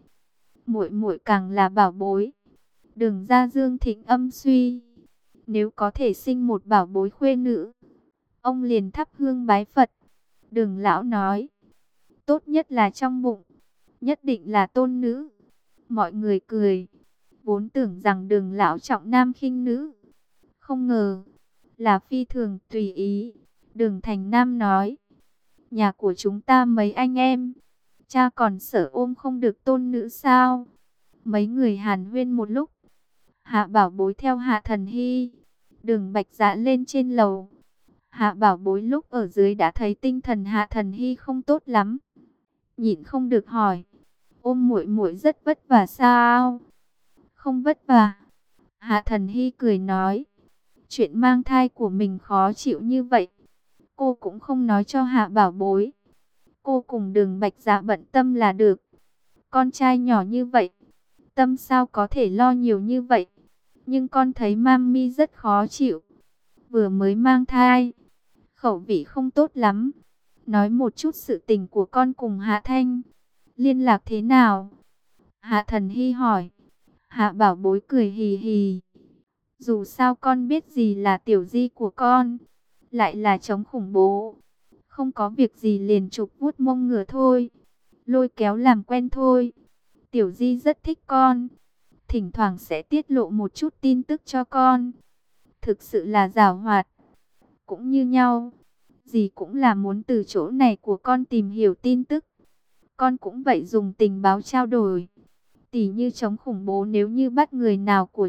muội càng là Bảo Bối. Đường ra Dương Thịnh âm suy, nếu có thể sinh một Bảo Bối khuê nữ, ông liền thắp hương bái Phật. Đường lão nói, tốt nhất là trong bụng, nhất định là tôn nữ. Mọi người cười, vốn tưởng rằng Đường lão trọng nam khinh nữ, không ngờ là phi thường tùy ý. Đường Thành Nam nói, nhà của chúng ta mấy anh em, cha còn sợ ôm không được tôn nữ sao? Mấy người hàn huyên một lúc. Hạ Bảo Bối theo Hạ Thần Hy, Đường Bạch Dạ lên trên lầu. Hạ Bảo Bối lúc ở dưới đã thấy tinh thần Hạ Thần Hy không tốt lắm, nhịn không được hỏi, ôm muội muội rất vất vả sao? Không vất vả. Hạ Thần Hy cười nói, chuyện mang thai của mình khó chịu như vậy, cô cũng không nói cho Hạ Bảo Bối. Cô cùng Đường Bạch Dạ bận tâm là được. Con trai nhỏ như vậy, tâm sao có thể lo nhiều như vậy. Nhưng con thấy mami rất khó chịu. Vừa mới mang thai, khẩu vị không tốt lắm. Nói một chút sự tình của con cùng Hạ Thanh. Liên lạc thế nào? Hạ Thần Hy hỏi. Hạ Bảo Bối cười hì hì. Dù sao con biết gì là tiểu di của con, lại là chống khủng bố. Không có việc gì liền chụp vuốt mông ngựa thôi, lôi kéo làm quen thôi. Tiểu di rất thích con, thỉnh thoảng sẽ tiết lộ một chút tin tức cho con. Thực sự là giàu hoạt. Cũng như nhau, dì cũng là muốn từ chỗ này của con tìm hiểu tin tức. Con cũng vậy, dùng tình báo trao đổi. Tỉ như chống khủng bố, nếu như bắt người nào của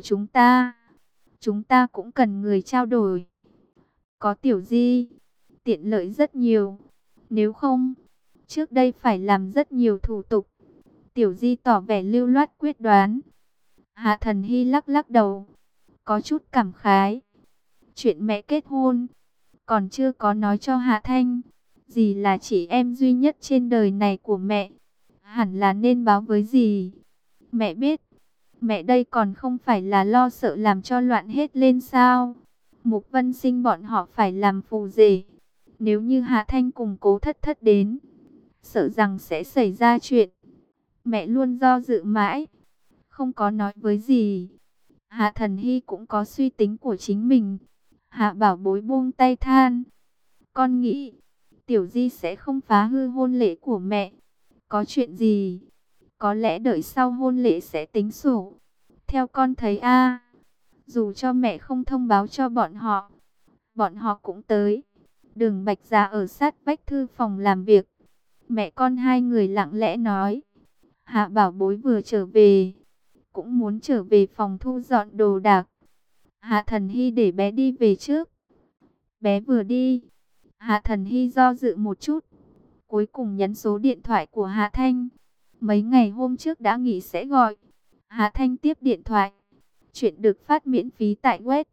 chúng ta cũng cần người trao đổi. Có tiểu di, tiện lợi rất nhiều. Nếu không, trước đây phải làm rất nhiều thủ tục. Tiểu di tỏ vẻ lưu loát quyết đoán. Hạ Thần Hy lắc lắc đầu, có chút cảm khái. Chuyện mẹ kết hôn, còn chưa có nói cho Hạ Thanh. Dì là chị em duy nhất trên đời này của mẹ, hẳn là nên báo với dì. Mẹ biết, mẹ đây còn không phải là lo sợ làm cho loạn hết lên sao? Mục Vân Sinh bọn họ phải làm phù rể. Nếu như Hạ Thanh cùng Cố Thất Thất đến, sợ rằng sẽ xảy ra chuyện. Mẹ luôn do dự mãi, không có nói với gì. Hạ Thần Hy cũng có suy tính của chính mình. Hạ Bảo Bối buông tay than. Con nghĩ, Tiểu Di sẽ không phá hư hôn lễ của mẹ. Có chuyện gì? Có lẽ đợi sau hôn lễ sẽ tính sổ. Theo con thấy dù cho mẹ không thông báo cho bọn họ cũng tới. Đường Bạch Gia ở sát vách thư phòng làm việc. Mẹ con hai người lặng lẽ nói. Hạ Bảo Bối vừa trở về, cũng muốn trở về phòng thu dọn đồ đạc. Hạ Thần Hy để bé đi về trước. Bé vừa đi, Hạ Thần Hy do dự một chút, cuối cùng nhấn số điện thoại của Hạ Thanh. Mấy ngày hôm trước đã nghĩ sẽ gọi. Hạ Thanh tiếp điện thoại. Chuyện được phát miễn phí tại web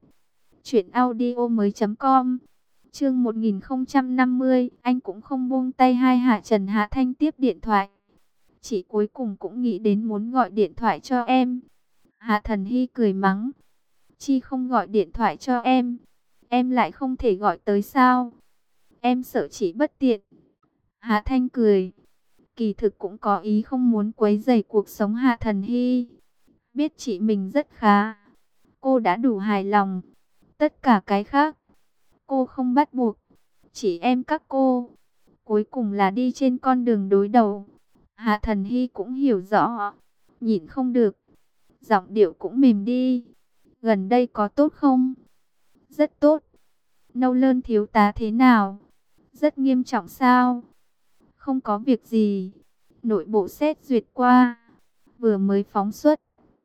truyệnaudiomoi.com. Chương 1050, anh cũng không buông tay hai Hạ Trần. Hạ Thanh tiếp điện thoại. Chị cuối cùng cũng nghĩ đến muốn gọi điện thoại cho em. Hạ Thần Hy cười mắng. Chi không gọi điện thoại cho em lại không thể gọi tới sao? Em sợ chị bất tiện. Hạ Thanh cười. Kỳ thực cũng có ý không muốn quấy rầy cuộc sống Hạ Thần Hy. Biết chị mình rất khá, cô đã đủ hài lòng. Tất cả cái khác, cô không bắt buộc. Chỉ em các cô, cuối cùng là đi trên con đường đối đầu. Hạ Thần Hy cũng hiểu rõ, nhịn không được. Giọng điệu cũng mềm đi. Gần đây có tốt không? Rất tốt. Nâu Lơn thiếu tá thế nào? Rất nghiêm trọng sao? Không có việc gì. Nội bộ xét duyệt qua, vừa mới phóng xuất.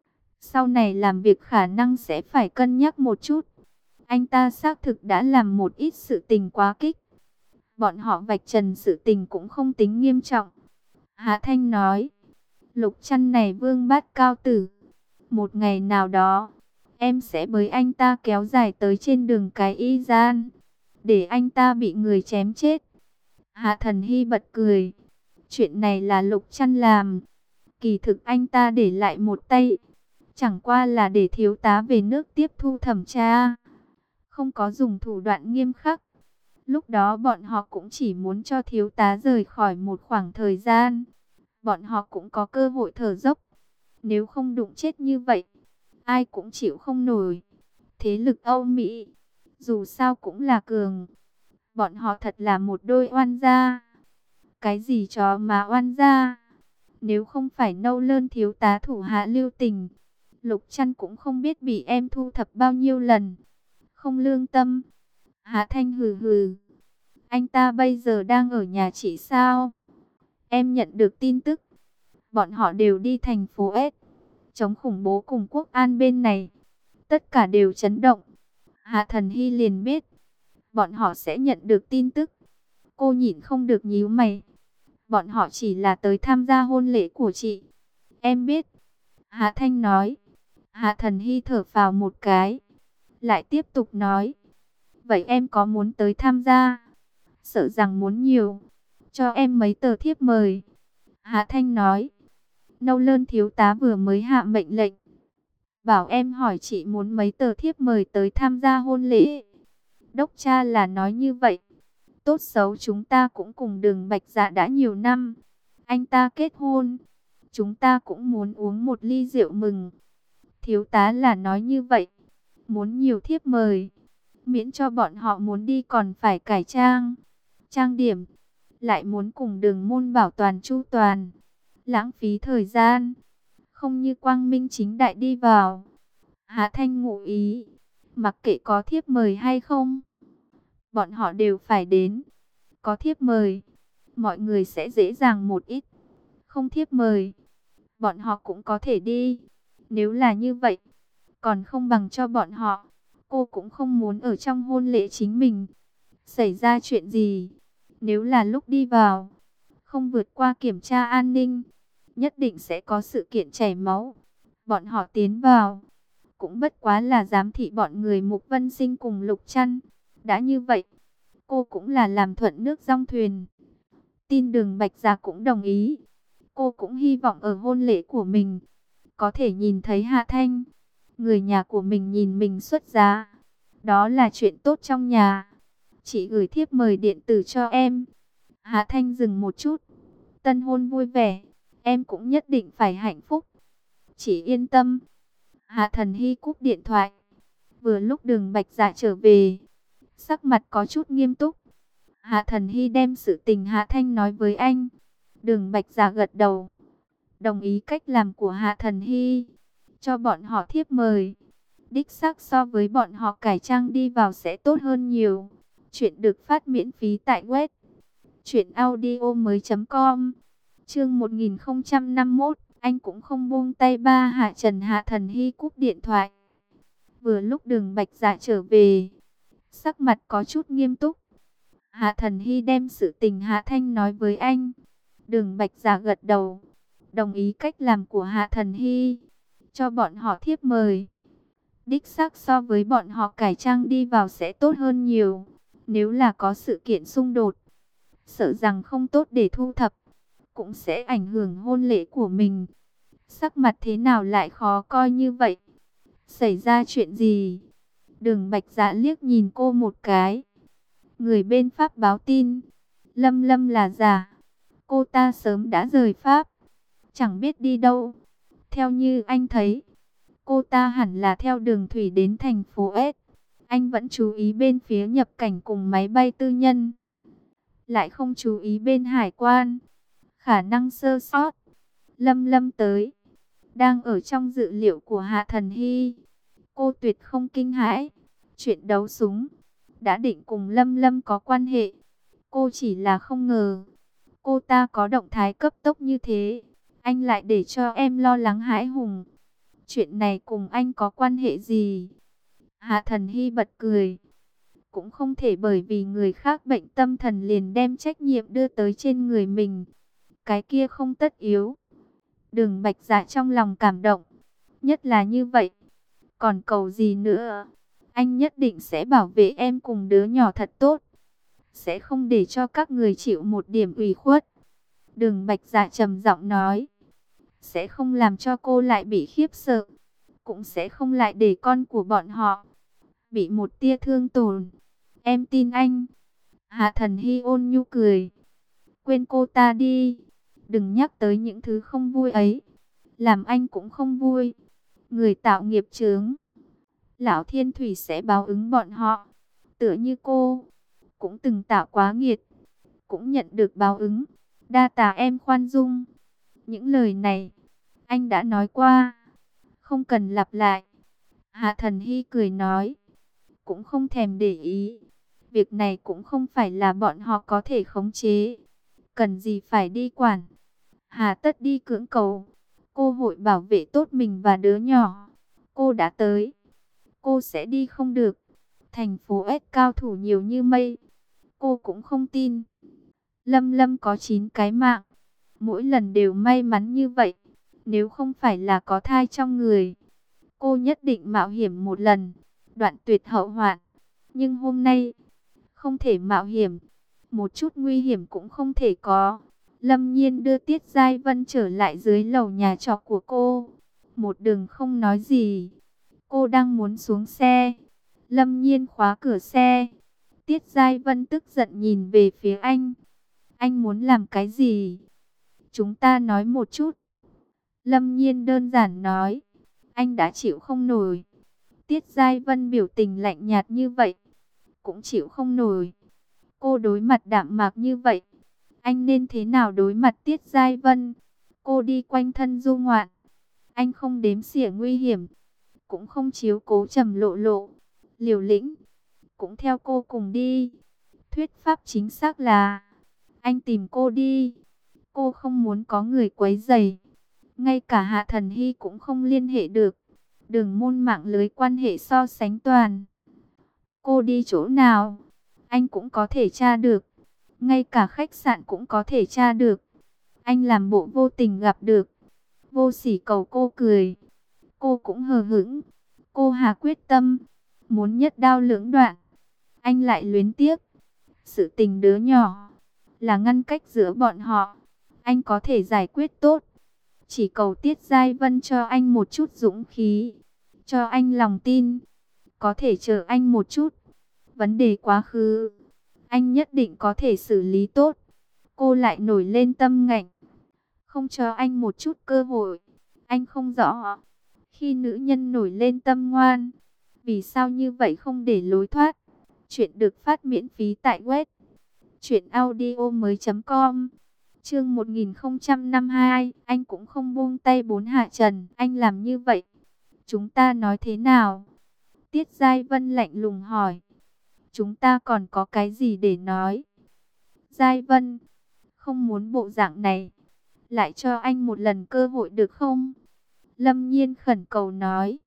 Sau này làm việc khả năng sẽ phải cân nhắc một chút. Anh ta xác thực đã làm một ít sự tình quá kích. Bọn họ vạch trần sự tình cũng không tính nghiêm trọng. Hạ Thanh nói, Lục Trăn này vương bát cao tử. Một ngày nào đó, em sẽ bới anh ta kéo dài tới trên đường cái y gian, để anh ta bị người chém chết. Hạ Thần Hy bật cười. Chuyện này là Lục Trăn làm. Kỳ thực anh ta để lại một tay, chẳng qua là để thiếu tá về nước tiếp thu thẩm tra, không có dùng thủ đoạn nghiêm khắc. Lúc đó bọn họ cũng chỉ muốn cho thiếu tá rời khỏi một khoảng thời gian. Bọn họ cũng có cơ hội thở dốc. Nếu không đụng chết như vậy, ai cũng chịu không nổi. Thế lực Âu Mỹ, dù sao cũng là cường. Bọn họ thật là một đôi oan gia. Cái gì chó mà oan gia? Nếu không phải Nâu Lơn thiếu tá thủ hạ lưu tình, Lục Trăn cũng không biết bị em thu thập bao nhiêu lần. Không lương tâm. Hạ Thanh hừ hừ. Anh ta bây giờ đang ở nhà chị sao? Em nhận được tin tức, bọn họ đều đi thành phố S, chống khủng bố cùng quốc an bên này. Tất cả đều chấn động. Hạ Thần Hy liền biết bọn họ sẽ nhận được tin tức. Cô nhịn không được nhíu mày. Bọn họ chỉ là tới tham gia hôn lễ của chị. Em biết. Hạ Thanh nói. Hạ Thần Hy thở phào một cái, lại tiếp tục nói. Vậy em có muốn tới tham gia? Sợ rằng muốn nhiều. Cho em mấy tờ thiếp mời. Hạ Thanh nói. Nâu Lơn thiếu tá vừa mới hạ mệnh lệnh, bảo em hỏi chị muốn mấy tờ thiếp mời tới tham gia hôn lễ. Đốc cha là nói như vậy. Tốt xấu chúng ta cũng cùng Đường Bạch Dạ đã nhiều năm. Anh ta kết hôn, chúng ta cũng muốn uống một ly rượu mừng. Thiếu tá là nói như vậy, muốn nhiều thiếp mời, miễn cho bọn họ muốn đi còn phải cải trang, trang điểm, lại muốn cùng Đường môn bảo toàn chu toàn, lãng phí thời gian, không như quang minh chính đại đi vào. Hạ Thanh ngụ ý, mặc kệ có thiếp mời hay không, bọn họ đều phải đến. Có thiếp mời, mọi người sẽ dễ dàng một ít. Không thiếp mời, bọn họ cũng có thể đi. Nếu là như vậy, còn không bằng cho bọn họ. Cô cũng không muốn ở trong hôn lễ chính mình xảy ra chuyện gì. Nếu là lúc đi vào, không vượt qua kiểm tra an ninh, nhất định sẽ có sự kiện chảy máu. Bọn họ tiến vào, cũng bất quá là giám thị bọn người Mục Vân Sinh cùng Lục Trăn. Đã như vậy, cô cũng là làm thuận nước dong thuyền. Tin Đường Bạch Dạ cũng đồng ý. Cô cũng hy vọng ở hôn lễ của mình có thể nhìn thấy Hạ Thanh, người nhà của mình nhìn mình xuất giá. Đó là chuyện tốt trong nhà. Chị gửi thiếp mời điện tử cho em. Hạ Thanh dừng một chút. Tân hôn vui vẻ, em cũng nhất định phải hạnh phúc. Chị yên tâm. Hạ Thần Hy cúp điện thoại. Vừa lúc Đường Bạch Dạ trở về, sắc mặt có chút nghiêm túc. Hạ Thần Hy đem sự tình Hạ Thanh nói với anh. Đường Bạch Dạ gật đầu, đồng ý cách làm của Hạ Thần Hy, cho bọn họ thiếp mời. Đích xác so với bọn họ cải trang đi vào sẽ tốt hơn nhiều. Chuyện được phát miễn phí tại web truyệnaudiomoi.com. Chương 1051, anh cũng không buông tay ba Hạ Trần. Hạ Thần Hy cúp điện thoại. Vừa lúc Đường Bạch Dạ trở về, sắc mặt có chút nghiêm túc. Hạ Thần Hy đem sự tình Hạ Thanh nói với anh. Đường Bạch Dạ gật đầu, đồng ý cách làm của Hạ Thần Hy, cho bọn họ thiếp mời. Đích xác so với bọn họ cải trang đi vào sẽ tốt hơn nhiều. Nếu là có sự kiện xung đột, sợ rằng không tốt để thu thập, cũng sẽ ảnh hưởng hôn lễ của mình. Sắc mặt thế nào lại khó coi như vậy? Xảy ra chuyện gì? Đường Bạch Dạ liếc nhìn cô một cái. Người bên Pháp báo tin, Lâm Lâm là giả. Cô ta sớm đã rời Pháp, chẳng biết đi đâu. Theo như anh thấy, cô ta hẳn là theo đường thủy đến thành phố S. Anh vẫn chú ý bên phía nhập cảnh cùng máy bay tư nhân, lại không chú ý bên hải quan. Khả năng sơ sót. Lâm Lâm tới, đang ở trong dự liệu của Hạ Thần Hy. Cô tuyệt không kinh hãi. Chuyện đấu súng đã định cùng Lâm Lâm có quan hệ. Cô chỉ là không ngờ cô ta có động thái cấp tốc như thế. Anh lại để cho em lo lắng hãi hùng. Chuyện này cùng anh có quan hệ gì? Hạ Thần Hy bật cười. Cũng không thể bởi vì người khác bệnh tâm thần liền đem trách nhiệm đưa tới trên người mình. Cái kia không tất yếu. Đường Bạch Dạ trong lòng cảm động. Nhất là như vậy, còn cầu gì nữa? Anh nhất định sẽ bảo vệ em cùng đứa nhỏ thật tốt, sẽ không để cho các người chịu một điểm ủy khuất. Đường Bạch Dạ trầm giọng nói. Sẽ không làm cho cô lại bị khiếp sợ, cũng sẽ không lại để con của bọn họ bị một tia thương tổn. Em tin anh. Hạ Thần Hy ôn nhu cười. Quên cô ta đi, đừng nhắc tới những thứ không vui ấy, làm anh cũng không vui. Người tạo nghiệp chướng, Lão Thiên Thủy sẽ báo ứng bọn họ. Tựa như cô cũng từng tạo quá nghiệt, cũng nhận được báo ứng. Đa tạ em khoan dung. Những lời này anh đã nói qua, không cần lặp lại. Hạ Thần Hy cười nói, cũng không thèm để ý. Việc này cũng không phải là bọn họ có thể khống chế, cần gì phải đi quản. Hà tất đi cưỡng cầu. Cô hội bảo vệ tốt mình và đứa nhỏ. Cô đã tới, cô sẽ đi không được. Thành phố S cao thủ nhiều như mây, cô cũng không tin. Lâm Lâm có 9 cái mạng, mỗi lần đều may mắn như vậy. Nếu không phải là có thai trong người, cô nhất định mạo hiểm một lần, đoạn tuyệt hậu hoạn. Nhưng hôm nay, không thể mạo hiểm, một chút nguy hiểm cũng không thể có. Lâm Nhiên đưa Tiết Giai Vân trở lại dưới lầu nhà trọ của cô. Một đường không nói gì. Cô đang muốn xuống xe, Lâm Nhiên khóa cửa xe. Tiết Giai Vân tức giận nhìn về phía anh. Anh muốn làm cái gì? Chúng ta nói một chút. Lâm Nhiên đơn giản nói. Anh đã chịu không nổi. Tiết Giai Vân biểu tình lạnh nhạt như vậy, cũng chịu không nổi. Cô đối mặt đạm mạc như vậy, anh nên thế nào đối mặt Tiết Giai Vân? Cô đi quanh thân du ngoạn, anh không đếm xỉa nguy hiểm, cũng không chiếu cố Trầm Lộ Lộ. Liều lĩnh, cũng theo cô cùng đi. Thuyết pháp chính xác là, anh tìm cô đi. Cô không muốn có người quấy rầy. Ngay cả Hạ Thần Hy cũng không liên hệ được. Đường môn mạng lưới quan hệ so sánh toàn. Cô đi chỗ nào, anh cũng có thể tra được. Ngay cả khách sạn cũng có thể tra được. Anh làm bộ vô tình gặp được. Vô sỉ cầu cô cười. Cô cũng hờ hững. Cô hà quyết tâm, muốn nhất đao lưỡng đoạn. Anh lại luyến tiếc. Sự tình đứa nhỏ là ngăn cách giữa bọn họ, anh có thể giải quyết tốt. Chỉ cầu Tiết Giai Vân cho anh một chút dũng khí, cho anh lòng tin, có thể chờ anh một chút. Vấn đề quá khứ, anh nhất định có thể xử lý tốt. Cô lại nổi lên tâm ngạnh, không cho anh một chút cơ hội. Anh không rõ, khi nữ nhân nổi lên tâm ngoan, vì sao như vậy không để lối thoát. Chuyện được phát miễn phí tại web truyệnaudiomoi.com. Chương 1052, anh cũng không buông tay bốn hạ trần, anh làm như vậy, chúng ta nói thế nào? Tiết Giai Vân lạnh lùng hỏi. Chúng ta còn có cái gì để nói? Giai Vân, không muốn bộ dạng này, lại cho anh một lần cơ hội được không? Lâm Nhiên khẩn cầu nói.